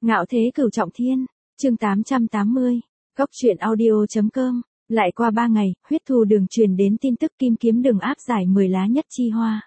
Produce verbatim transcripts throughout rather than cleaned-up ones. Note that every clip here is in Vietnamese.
Ngạo thế cửu trọng thiên, chương tám trăm tám mươi, Góc truyện audio chấm com. Lại qua ba ngày, huyết thù đường truyền đến tin tức kim kiếm đường áp giải mười lá nhất chi hoa.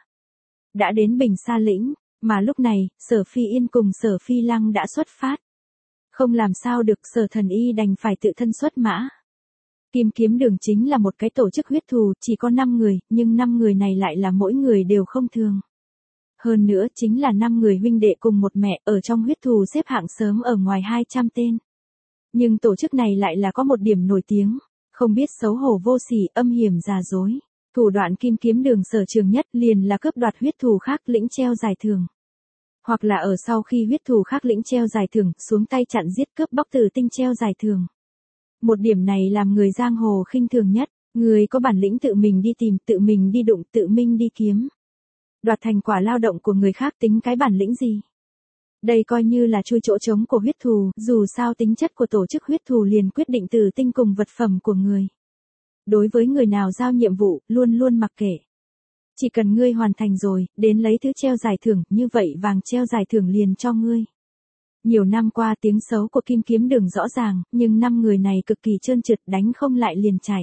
Đã đến Bình Sa lĩnh, mà lúc này, Sở Phi Yên cùng Sở Phi Lăng đã xuất phát. Không làm sao được, Sở Thần Y đành phải tự thân xuất mã. Kim kiếm đường chính là một cái tổ chức huyết thù, chỉ có năm người, nhưng năm người này lại là mỗi người đều không thường. Hơn nữa chính là năm người huynh đệ cùng một mẹ, ở trong huyết thù xếp hạng sớm ở ngoài hai trăm tên. Nhưng tổ chức này lại là có một điểm nổi tiếng, không biết xấu hổ vô sỉ, âm hiểm giả dối. Thủ đoạn kim kiếm đường sở trường nhất liền là cướp đoạt huyết thù khác lĩnh treo giải thưởng. Hoặc là ở sau khi huyết thù khác lĩnh treo giải thưởng, xuống tay chặn giết cướp bóc từ tinh treo giải thưởng. Một điểm này làm người giang hồ khinh thường nhất, người có bản lĩnh tự mình đi tìm, tự mình đi đụng, tự mình đi kiếm. Đoạt thành quả lao động của người khác tính cái bản lĩnh gì? Đây coi như là chui chỗ trống của huyết thù, dù sao tính chất của tổ chức huyết thù liền quyết định từ tinh cùng vật phẩm của người. Đối với người nào giao nhiệm vụ, luôn luôn mặc kệ. Chỉ cần ngươi hoàn thành rồi, đến lấy thứ treo giải thưởng, như vậy vàng treo giải thưởng liền cho ngươi. Nhiều năm qua tiếng xấu của kim kiếm đường rõ ràng, nhưng năm người này cực kỳ trơn trượt, đánh không lại liền chạy.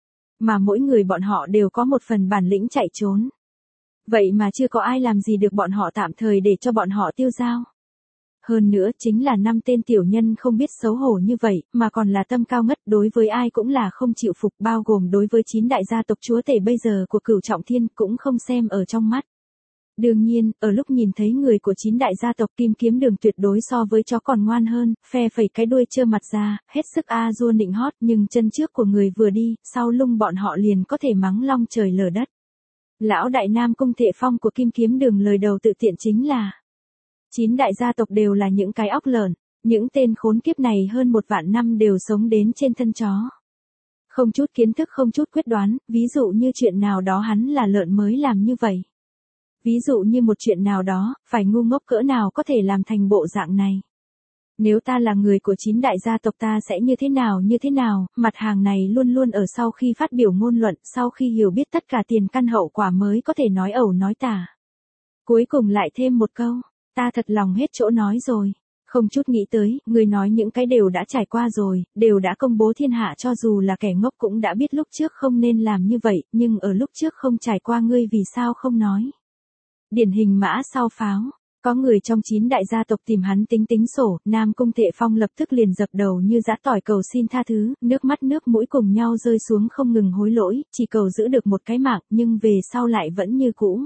Mà mỗi người bọn họ đều có một phần bản lĩnh chạy trốn. Vậy mà chưa có ai làm gì được bọn họ, tạm thời để cho bọn họ tiêu dao. Hơn nữa chính là năm tên tiểu nhân không biết xấu hổ như vậy, mà còn là tâm cao ngất, đối với ai cũng là không chịu phục, bao gồm đối với chín đại gia tộc chúa tể bây giờ của Cửu Trọng Thiên cũng không xem ở trong mắt. Đương nhiên, ở lúc nhìn thấy người của chín đại gia tộc, kim kiếm đường tuyệt đối so với chó còn ngoan hơn, phe phẩy cái đuôi trơ mặt ra, hết sức a dua nịnh hót, nhưng chân trước của người vừa đi, sau lưng bọn họ liền có thể mắng long trời lở đất. Lão đại Nam Cung Thệ Phong của kim kiếm đường lời đầu tự tiện chính là: chín đại gia tộc đều là những cái óc lợn, những tên khốn kiếp này hơn một vạn năm đều sống đến trên thân chó. Không chút kiến thức, không chút quyết đoán, ví dụ như chuyện nào đó hắn là lợn mới làm như vậy. Ví dụ như một chuyện nào đó, phải ngu ngốc cỡ nào có thể làm thành bộ dạng này. Nếu ta là người của chín đại gia tộc ta sẽ như thế nào như thế nào, mặt hàng này luôn luôn ở sau khi phát biểu ngôn luận, sau khi hiểu biết tất cả tiền căn hậu quả mới có thể nói ẩu nói tả. Cuối cùng lại thêm một câu, ta thật lòng hết chỗ nói rồi. Không chút nghĩ tới, người nói những cái đều đã trải qua rồi, đều đã công bố thiên hạ, cho dù là kẻ ngốc cũng đã biết lúc trước không nên làm như vậy, nhưng ở lúc trước không trải qua ngươi vì sao không nói. Điển hình mã sau pháo, có người trong chín đại gia tộc tìm hắn tính tính sổ, Nam Cung Thệ Phong lập tức liền dập đầu như giã tỏi cầu xin tha thứ, nước mắt nước mũi cùng nhau rơi xuống không ngừng hối lỗi, chỉ cầu giữ được một cái mạng, nhưng về sau lại vẫn như cũ.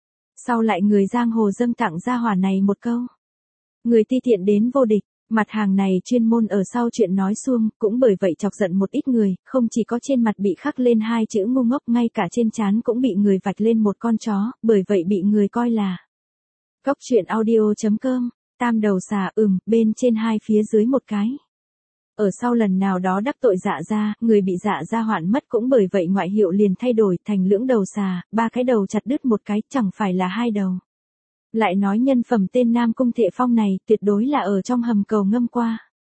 Sau lại người giang hồ dâng tặng gia hỏa này một câu: người ti tiện đến vô địch. Mặt hàng này chuyên môn ở sau chuyện nói suông, cũng bởi vậy chọc giận một ít người, không chỉ có trên mặt bị khắc lên hai chữ ngu ngốc, ngay cả trên trán cũng bị người vạch lên một con chó, bởi vậy bị người coi là Góc truyện audio chấm com, tam đầu xà, ừm, bên trên hai phía dưới một cái. Ở sau lần nào đó đắc tội Dạ gia, người bị Dạ gia hoạn mất cũng bởi vậy ngoại hiệu liền thay đổi thành lưỡng đầu xà, ba cái đầu chặt đứt một cái, chẳng phải là hai đầu. Lại nói nhân phẩm tên Nam Cung Thệ Phong này, tuyệt đối là ở trong hầm cầu ngâm qua.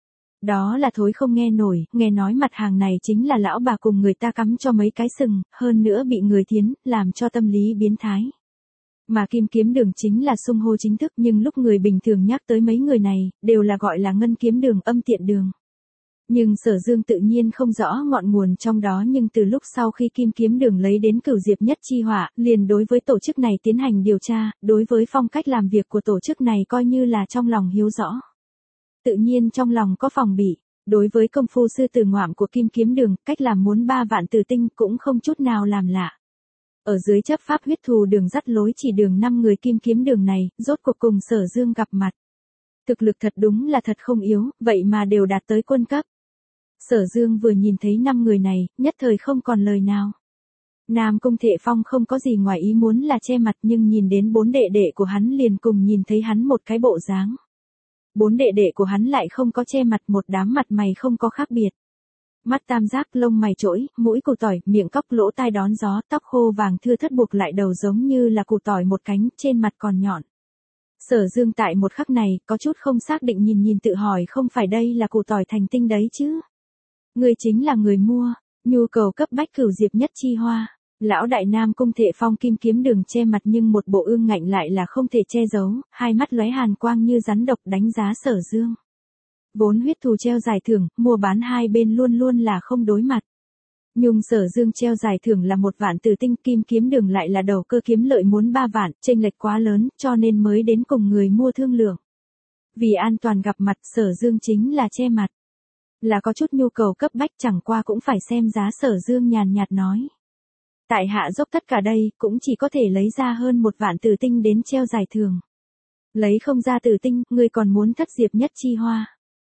Đó là thối không nghe nổi, nghe nói mặt hàng này chính là lão bà cùng người ta cắm cho mấy cái sừng, hơn nữa bị người thiến, làm cho tâm lý biến thái. Mà kim kiếm đường chính là xưng hô chính thức, nhưng lúc người bình thường nhắc tới mấy người này, đều là gọi là ngân kiếm đường, âm tiện đường. Nhưng Sở Dương tự nhiên không rõ ngọn nguồn trong đó, nhưng từ lúc sau khi kim kiếm đường lấy đến Cửu Diệp nhất chi hỏa, liền đối với tổ chức này tiến hành điều tra, đối với phong cách làm việc của tổ chức này coi như là trong lòng hiếu rõ. Tự nhiên trong lòng có phòng bị, đối với công phu sư tử ngoạm của kim kiếm đường, cách làm muốn ba vạn tử tinh cũng không chút nào làm lạ. Ở dưới chấp pháp huyết thù đường dắt lối chỉ đường năm người kim kiếm đường này, rốt cuộc cùng Sở Dương gặp mặt. Thực lực thật đúng là thật không yếu, vậy mà đều đạt tới quân cấp. Sở Dương vừa nhìn thấy năm người này, nhất thời không còn lời nào. Nam Cung Thệ Phong không có gì ngoài ý muốn là che mặt, nhưng nhìn đến bốn đệ đệ của hắn liền cùng nhìn thấy hắn một cái bộ dáng. Bốn đệ đệ của hắn lại không có che mặt, một đám mặt mày không có khác biệt. Mắt tam giác, lông mày trỗi, mũi củ tỏi, miệng cóc, lỗ tai đón gió, tóc khô vàng thưa thớt buộc lại đầu giống như là củ tỏi một cánh, trên mặt còn nhọn. Sở Dương tại một khắc này, có chút không xác định nhìn nhìn tự hỏi, không phải đây là củ tỏi thành tinh đấy chứ? Người chính là người mua, nhu cầu cấp bách Cửu Diệp nhất chi hoa. Lão đại Nam Cung Thệ Phong kim kiếm đường che mặt, nhưng một bộ ương ngạnh lại là không thể che giấu, hai mắt lóe hàn quang như rắn độc đánh giá Sở Dương. Vốn huyết thù treo giải thưởng, mua bán hai bên luôn luôn là không đối mặt. Nhung Sở Dương treo giải thưởng là một vạn tử tinh, Kim Kiếm Đường lại là đầu cơ kiếm lợi muốn ba vạn, chênh lệch quá lớn, cho nên mới đến cùng người mua thương lượng. Vì an toàn gặp mặt, Sở Dương chính là che mặt. Là có chút nhu cầu cấp bách, chẳng qua cũng phải xem giá. Sở Dương nhàn nhạt nói. Tại hạ dốc tất cả đây, cũng chỉ có thể lấy ra hơn một vạn tử tinh đến treo giải thưởng. Lấy không ra tử tinh, ngươi còn muốn thất diệp nhất chi hoa.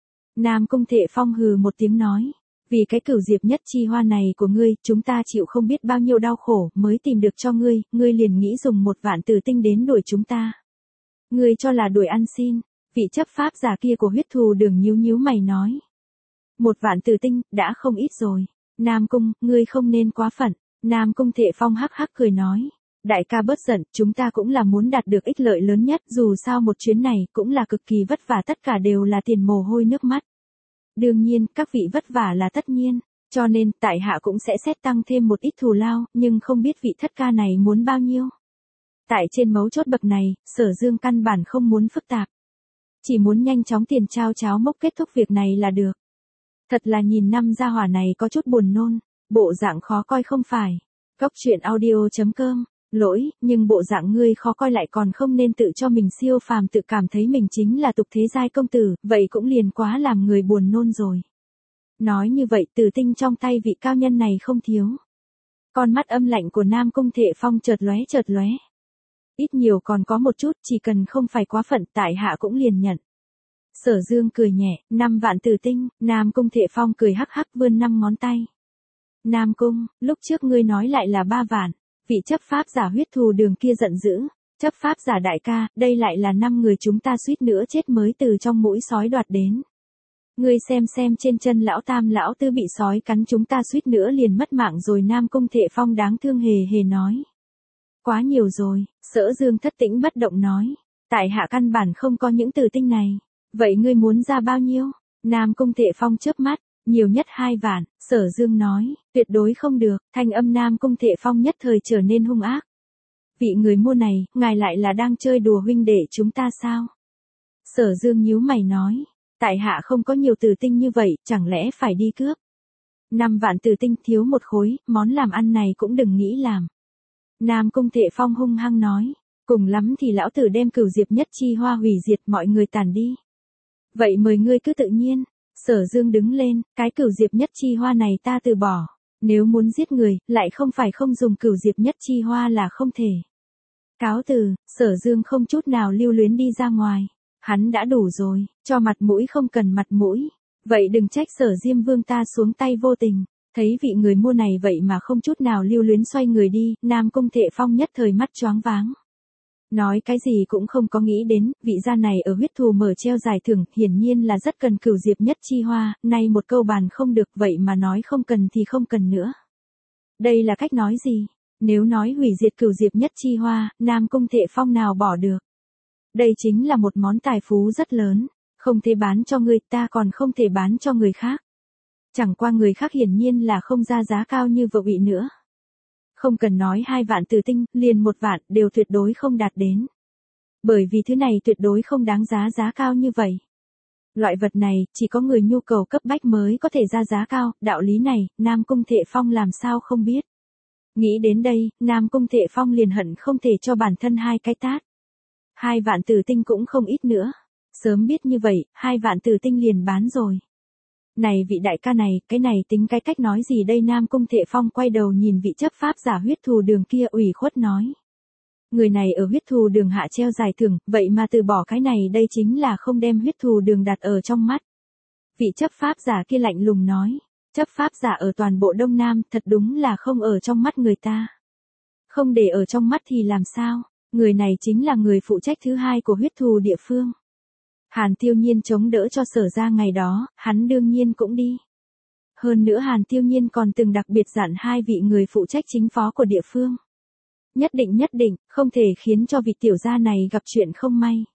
Nam Cung Thệ Phong hừ một tiếng nói. Vì cái cửu diệp nhất chi hoa này của ngươi, chúng ta chịu không biết bao nhiêu đau khổ, mới tìm được cho ngươi, ngươi liền nghĩ dùng một vạn tử tinh đến đuổi chúng ta. Ngươi cho là đuổi ăn xin, vị chấp pháp giả kia của huyết thù đường nhíu nhíu mày nói. Một vạn tử tinh, đã không ít rồi. Nam Cung, ngươi không nên quá phận. Nam Cung Thệ Phong hắc hắc cười nói. Đại ca bớt giận, chúng ta cũng là muốn đạt được ích lợi lớn nhất, dù sao một chuyến này cũng là cực kỳ vất vả, tất cả đều là tiền mồ hôi nước mắt. Đương nhiên, các vị vất vả là tất nhiên, cho nên tại hạ cũng sẽ xét tăng thêm một ít thù lao, nhưng không biết vị thất ca này muốn bao nhiêu. Tại trên mấu chốt bậc này, Sở Dương căn bản không muốn phức tạp. Chỉ muốn nhanh chóng tiền trao cháo mốc kết thúc việc này là được. Thật là nhìn năm gia hỏa này có chút buồn nôn, bộ dạng khó coi không phải. Cốc truyện audio chấm com. Lỗi, nhưng bộ dạng ngươi khó coi lại còn không nên tự cho mình siêu phàm, tự cảm thấy mình chính là tục thế giai công tử, vậy cũng liền quá làm người buồn nôn rồi. Nói như vậy, tử tinh trong tay vị cao nhân này không thiếu. Con mắt âm lạnh của Nam Cung Thệ Phong chợt lóe chợt lóe. Ít nhiều còn có một chút, chỉ cần không phải quá phận, tại hạ cũng liền nhận. Sở Dương cười nhẹ, năm vạn tử tinh. Nam Cung Thệ Phong cười hắc hắc vươn năm ngón tay. Nam Cung, lúc trước ngươi nói lại là ba vạn. Vị chấp pháp giả huyết thù đường kia giận dữ. Chấp pháp giả đại ca, đây lại là năm người chúng ta suýt nữa chết mới từ trong mũi sói đoạt đến. Ngươi xem xem trên chân lão tam lão tư bị sói cắn, chúng ta suýt nữa liền mất mạng rồi. Nam Cung Thệ Phong đáng thương hề hề nói. Quá nhiều rồi. Sở Dương thất tĩnh bất động nói. Tại hạ căn bản không có những tử tinh này. Vậy ngươi muốn ra bao nhiêu? Nam Cung Thệ Phong chớp mắt. Nhiều nhất hai vạn. Sở Dương nói, tuyệt đối không được. Thanh âm Nam Cung Thệ Phong nhất thời trở nên hung ác. Vị người mua này, ngài lại là đang chơi đùa huynh đệ chúng ta sao? Sở Dương nhíu mày nói, tại hạ không có nhiều tử tinh như vậy, chẳng lẽ phải đi cướp? Năm vạn tử tinh thiếu một khối, món làm ăn này cũng đừng nghĩ làm. Nam Cung Thệ Phong hung hăng nói, cùng lắm thì lão tử đem cửu diệp nhất chi hoa hủy diệt, mọi người tản đi. Vậy mời ngươi cứ tự nhiên. Sở Dương đứng lên, cái cửu diệp nhất chi hoa này ta từ bỏ. Nếu muốn giết người, lại không phải không dùng cửu diệp nhất chi hoa là không thể. Cáo từ. Sở Dương không chút nào lưu luyến đi ra ngoài. Hắn đã đủ rồi, cho mặt mũi không cần mặt mũi. Vậy đừng trách Sở Diêm Vương ta xuống tay vô tình. Thấy vị người mua này vậy mà không chút nào lưu luyến xoay người đi, Nam Cung Thệ Phong nhất thời mắt choáng váng. Nói cái gì cũng không có nghĩ đến, vị gia này ở huyết thù mở treo giải thưởng, hiển nhiên là rất cần cửu diệp nhất chi hoa, nay một câu bàn không được, vậy mà nói không cần thì không cần nữa. Đây là cách nói gì? Nếu nói hủy diệt cửu diệp nhất chi hoa, Nam Cung Thệ Phong nào bỏ được? Đây chính là một món tài phú rất lớn, không thể bán cho người ta, còn không thể bán cho người khác. Chẳng qua người khác hiển nhiên là không ra giá cao như vợ vị nữa. Không cần nói hai vạn tử tinh, liền một vạn, đều tuyệt đối không đạt đến. Bởi vì thứ này tuyệt đối không đáng giá giá cao như vậy. Loại vật này, chỉ có người nhu cầu cấp bách mới có thể ra giá cao, đạo lý này, Nam Cung Thệ Phong làm sao không biết. Nghĩ đến đây, Nam Cung Thệ Phong liền hận không thể cho bản thân hai cái tát. Hai vạn tử tinh cũng không ít nữa. Sớm biết như vậy, hai vạn tử tinh liền bán rồi. Này vị đại ca này, cái này tính cái cách nói gì đây? Nam Cung Thệ Phong quay đầu nhìn vị chấp pháp giả huyết thù đường kia ủy khuất nói. Người này ở huyết thù đường hạ treo giải thưởng, vậy mà từ bỏ cái này, đây chính là không đem huyết thù đường đặt ở trong mắt. Vị chấp pháp giả kia lạnh lùng nói. Chấp pháp giả ở toàn bộ Đông Nam, thật đúng là không ở trong mắt người ta. Không để ở trong mắt thì làm sao? Người này chính là người phụ trách thứ hai của huyết thù địa phương. Hàn Tiêu Nhiên chống đỡ cho Sở ra ngày đó, hắn đương nhiên cũng đi. Hơn nữa Hàn Tiêu Nhiên còn từng đặc biệt dặn hai vị người phụ trách chính phó của địa phương. Nhất định nhất định, không thể khiến cho vị tiểu gia này gặp chuyện không may.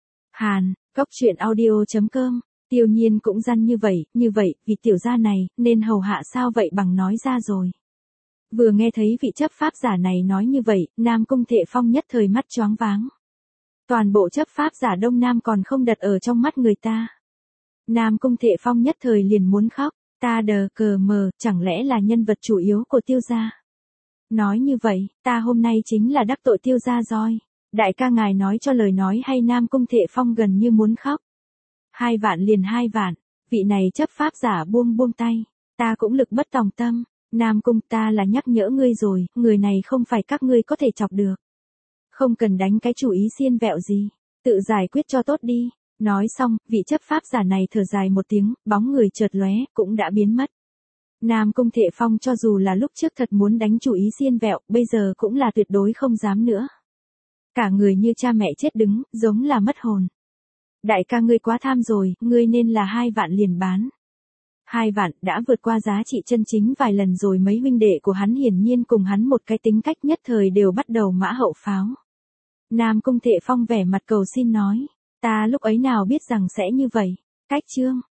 Hàn, cốc truyện audio chấm com, Tiêu Nhiên cũng răn như vậy, như vậy, vị tiểu gia này, nên hầu hạ sao vậy bằng nói ra rồi. Vừa nghe thấy vị chấp pháp giả này nói như vậy, Nam Cung Thệ Phong nhất thời mắt choáng váng. Toàn bộ chấp pháp giả Đông Nam còn không đặt ở trong mắt người ta. Nam Cung Thệ Phong nhất thời liền muốn khóc, ta đờ cờ mờ, chẳng lẽ là nhân vật chủ yếu của Tiêu gia? Nói như vậy, ta hôm nay chính là đắc tội Tiêu gia rồi. Đại ca ngài nói cho lời nói hay. Nam Cung Thệ Phong gần như muốn khóc. Hai vạn liền hai vạn, vị này chấp pháp giả buông buông tay, ta cũng lực bất tòng tâm. Nam Cung, ta là nhắc nhở ngươi rồi, người này không phải các ngươi có thể chọc được. Không cần đánh cái chủ ý xiên vẹo gì, tự giải quyết cho tốt đi. Nói xong, vị chấp pháp giả này thở dài một tiếng, bóng người chợt lóe, cũng đã biến mất. Nam Cung Thệ Phong cho dù là lúc trước thật muốn đánh chủ ý xiên vẹo, bây giờ cũng là tuyệt đối không dám nữa. Cả người như cha mẹ chết đứng, giống là mất hồn. Đại ca ngươi quá tham rồi, ngươi nên là hai vạn liền bán. Hai vạn đã vượt qua giá trị chân chính vài lần rồi. Mấy huynh đệ của hắn hiển nhiên cùng hắn một cái tính cách, nhất thời đều bắt đầu mã hậu pháo. Nam Cung Thệ Phong vẻ mặt cầu xin nói, ta lúc ấy nào biết rằng sẽ như vậy. Cách chương